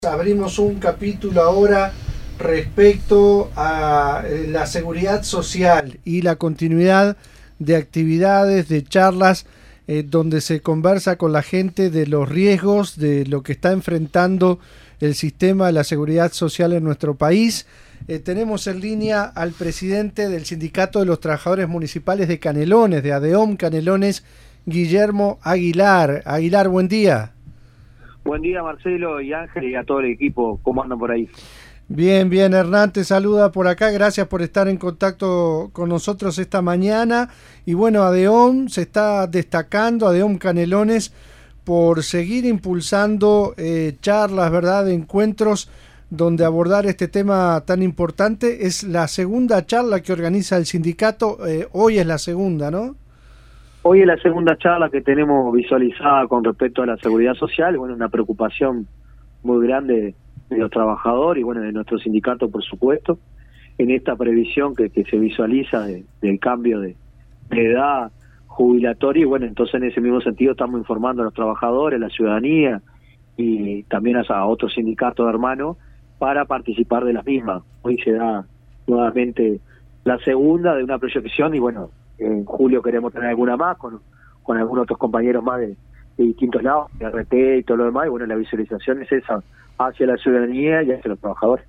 Abrimos un capítulo ahora respecto a la seguridad social y la continuidad de actividades, de charlas, donde se conversa con la gente de los riesgos, de lo que está enfrentando el sistema de la seguridad social en nuestro país. Tenemos en línea al presidente del Sindicato de los Trabajadores Municipales de Canelones, de ADEOM Canelones, Guillermo Aguilar. Aguilar, buen día. Buen día, Marcelo y Ángel, y a todo el equipo. ¿Cómo andan por ahí? Bien, bien, Hernán te saluda por acá. Gracias por estar en contacto con nosotros esta mañana. Y bueno, ADEOM se está destacando, ADEOM Canelones, por seguir impulsando charlas, ¿verdad?, encuentros donde abordar este tema tan importante. Es la segunda charla que organiza el sindicato. Hoy es la segunda, ¿no? Hoy es la segunda charla que tenemos visualizada con respecto a la seguridad social. Bueno, una preocupación muy grande de los trabajadores y bueno, de nuestro sindicato, por supuesto, en esta previsión que se visualiza del cambio de edad jubilatoria. Y bueno, entonces en ese mismo sentido estamos informando a los trabajadores, a la ciudadanía y también a otros sindicatos hermanos para participar de las mismas. Hoy se da nuevamente la segunda de una proyección y bueno, en julio queremos tener alguna más con algunos otros compañeros más de distintos lados, de RT y todo lo demás, y bueno, la visualización es esa, hacia la ciudadanía y hacia los trabajadores.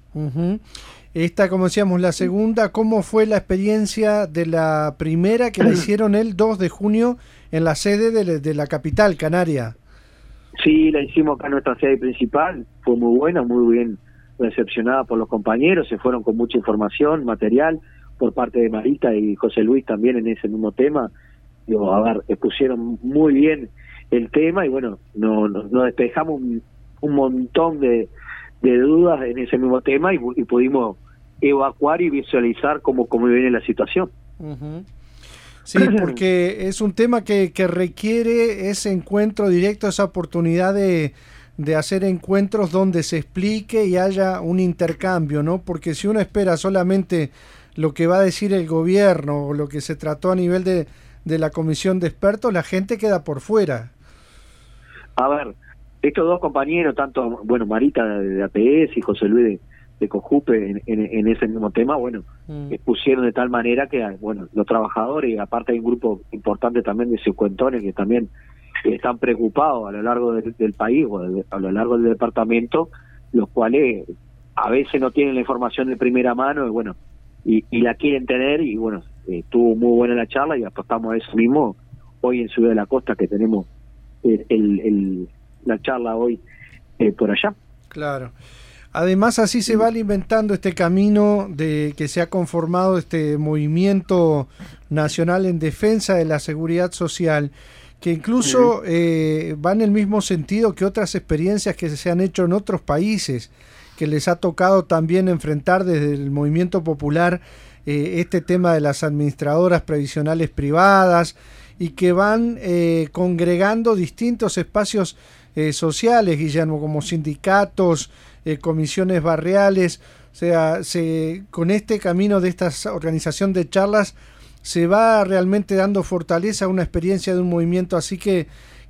Esta, como decíamos, la segunda. ¿Cómo fue la experiencia de la primera que la hicieron el 2 de junio en la sede de la capital canaria? Sí, la hicimos acá en nuestra sede principal, fue muy buena, muy bien recepcionada por los compañeros, se fueron con mucha información, material, por parte de Marita y José Luis también en ese mismo tema. Digo, a ver, expusieron muy bien el tema y bueno, nos despejamos un montón de dudas en ese mismo tema y pudimos evacuar y visualizar cómo viene la situación. Sí, porque es un tema que requiere ese encuentro directo, esa oportunidad de hacer encuentros donde se explique y haya un intercambio, ¿no? Porque si uno espera solamente lo que va a decir el gobierno o lo que se trató a nivel de la comisión de expertos, la gente queda por fuera. A ver, estos dos compañeros, tanto, bueno, Marita de APS y José Luis de Cojupe en ese mismo tema, bueno, expusieron de tal manera que, bueno, los trabajadores, aparte hay un grupo importante también de cincuentones que también están preocupados a lo largo del país o a lo largo del departamento, los cuales a veces no tienen la información de primera mano y bueno, y la quieren tener y bueno, estuvo muy buena la charla y apostamos a eso mismo hoy en Ciudad de la Costa que tenemos la charla hoy por allá. Claro. Además así se va alimentando este camino de que se ha conformado este movimiento nacional en defensa de la seguridad social, que incluso va en el mismo sentido que otras experiencias que se han hecho en otros países, que les ha tocado también enfrentar desde el movimiento popular este tema de las administradoras previsionales privadas y que van congregando distintos espacios sociales, Guillermo, como sindicatos, comisiones barriales. O sea, con este camino de esta organización de charlas se va realmente dando fortaleza a una experiencia de un movimiento así que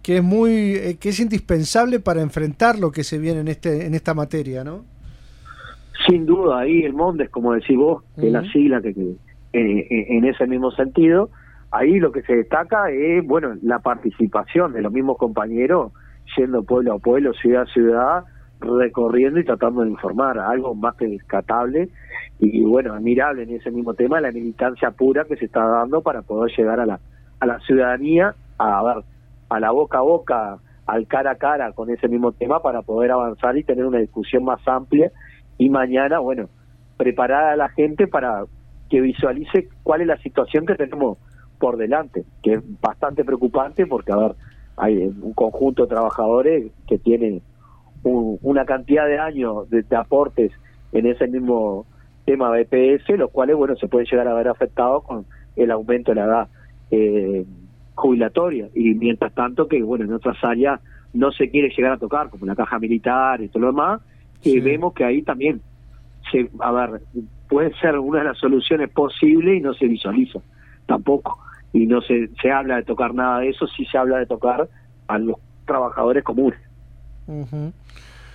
es indispensable para enfrentar lo que se viene en esta materia, ¿no? Sin duda, ahí el Mondes, como decís vos, que es la sigla que en ese mismo sentido, ahí lo que se destaca es, bueno, la participación de los mismos compañeros, yendo pueblo a pueblo, ciudad a ciudad, recorriendo y tratando de informar, algo más que rescatable y bueno, admirable en ese mismo tema, la militancia pura que se está dando para poder llegar a la ciudadanía, a ver, a la boca a boca, al cara a cara con ese mismo tema para poder avanzar y tener una discusión más amplia y mañana, bueno, preparar a la gente para que visualice cuál es la situación que tenemos por delante, que es bastante preocupante porque, a ver, hay un conjunto de trabajadores que tienen una cantidad de años de aportes en ese mismo tema de BPS, los cuales, bueno, se pueden llegar a ver afectados con el aumento de la edad jubilatoria, y mientras tanto que, bueno, en otras áreas no se quiere llegar a tocar, como la caja militar y todo lo demás, que vemos que ahí también, a ver, puede ser una de las soluciones posibles y no se visualiza tampoco, y no se habla de tocar nada de eso, sí se habla de tocar a los trabajadores comunes.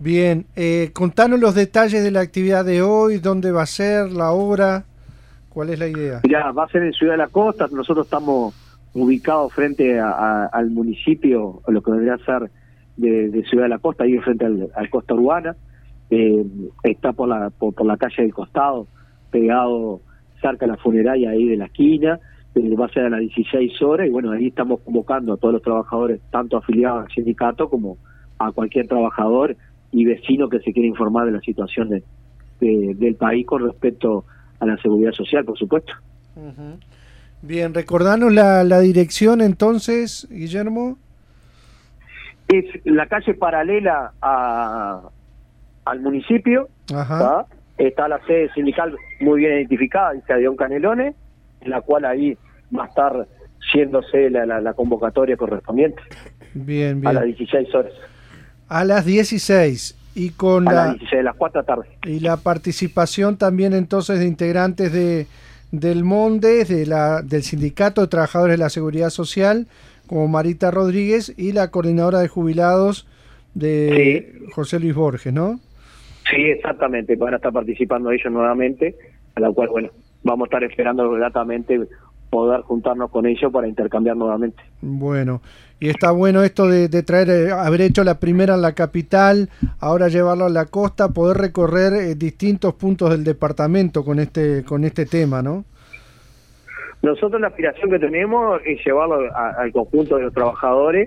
Bien, contanos los detalles de la actividad de hoy, dónde va a ser, la hora, cuál es la idea. Ya, va a ser en Ciudad de la Costa, nosotros estamos ubicados frente al municipio, lo que vendría a ser de Ciudad de la Costa, ahí frente al Costa Urbana, está por la calle del costado, pegado cerca de la funeraria ahí de la esquina, va a ser a las 16 horas, y bueno, ahí estamos convocando a todos los trabajadores, tanto afiliados al sindicato como a cualquier trabajador y vecino que se quiera informar de la situación del país con respecto a la seguridad social, por supuesto. Uh-huh. Bien, recordanos la dirección entonces, Guillermo. Es la calle paralela al municipio. Ajá. Está la sede sindical muy bien identificada, dice Adeón Canelones, en la cual ahí va a estar siéndose la convocatoria correspondiente. Bien, bien. A las 16 horas. A las 16 y con las 16 de las 4 de la tarde. Y la participación también entonces de integrantes del MONDES, del Sindicato de Trabajadores de la Seguridad Social, como Marita Rodríguez, y la coordinadora de jubilados de José Luis Borges, ¿no? Sí, exactamente, van a estar participando ellos nuevamente, a la cual, bueno, vamos a estar esperando gratamente poder juntarnos con ellos para intercambiar nuevamente. Bueno, y está bueno esto de traer, haber hecho la primera en la capital, ahora llevarlo a la costa, poder recorrer distintos puntos del departamento con este tema, ¿no? Nosotros la aspiración que tenemos es llevarlo al conjunto de los trabajadores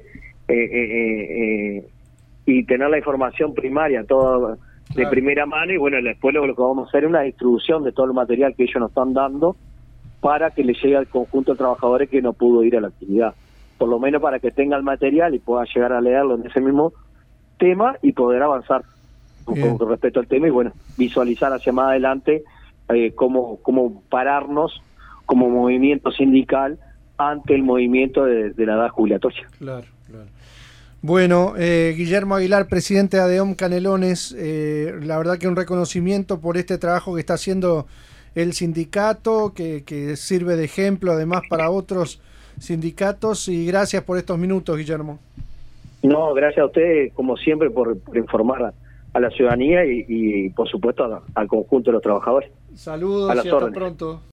y tener la información primaria toda de primera mano, y bueno, después lo que vamos a hacer es una distribución de todo el material que ellos nos están dando para que le llegue al conjunto de trabajadores que no pudo ir a la actividad, por lo menos para que tenga el material y pueda llegar a leerlo en ese mismo tema y poder avanzar con respecto al tema y bueno, visualizar hacia más adelante cómo pararnos como movimiento sindical ante el movimiento de la edad jubilatoria. Claro, claro. Bueno, Guillermo Aguilar, presidente de ADEOM Canelones, la verdad que un reconocimiento por este trabajo que está haciendo el sindicato, que sirve de ejemplo además para otros sindicatos, y gracias por estos minutos, Guillermo. No, gracias a ustedes, como siempre, por informar a la ciudadanía y por supuesto al conjunto de los trabajadores. Saludos y hasta pronto.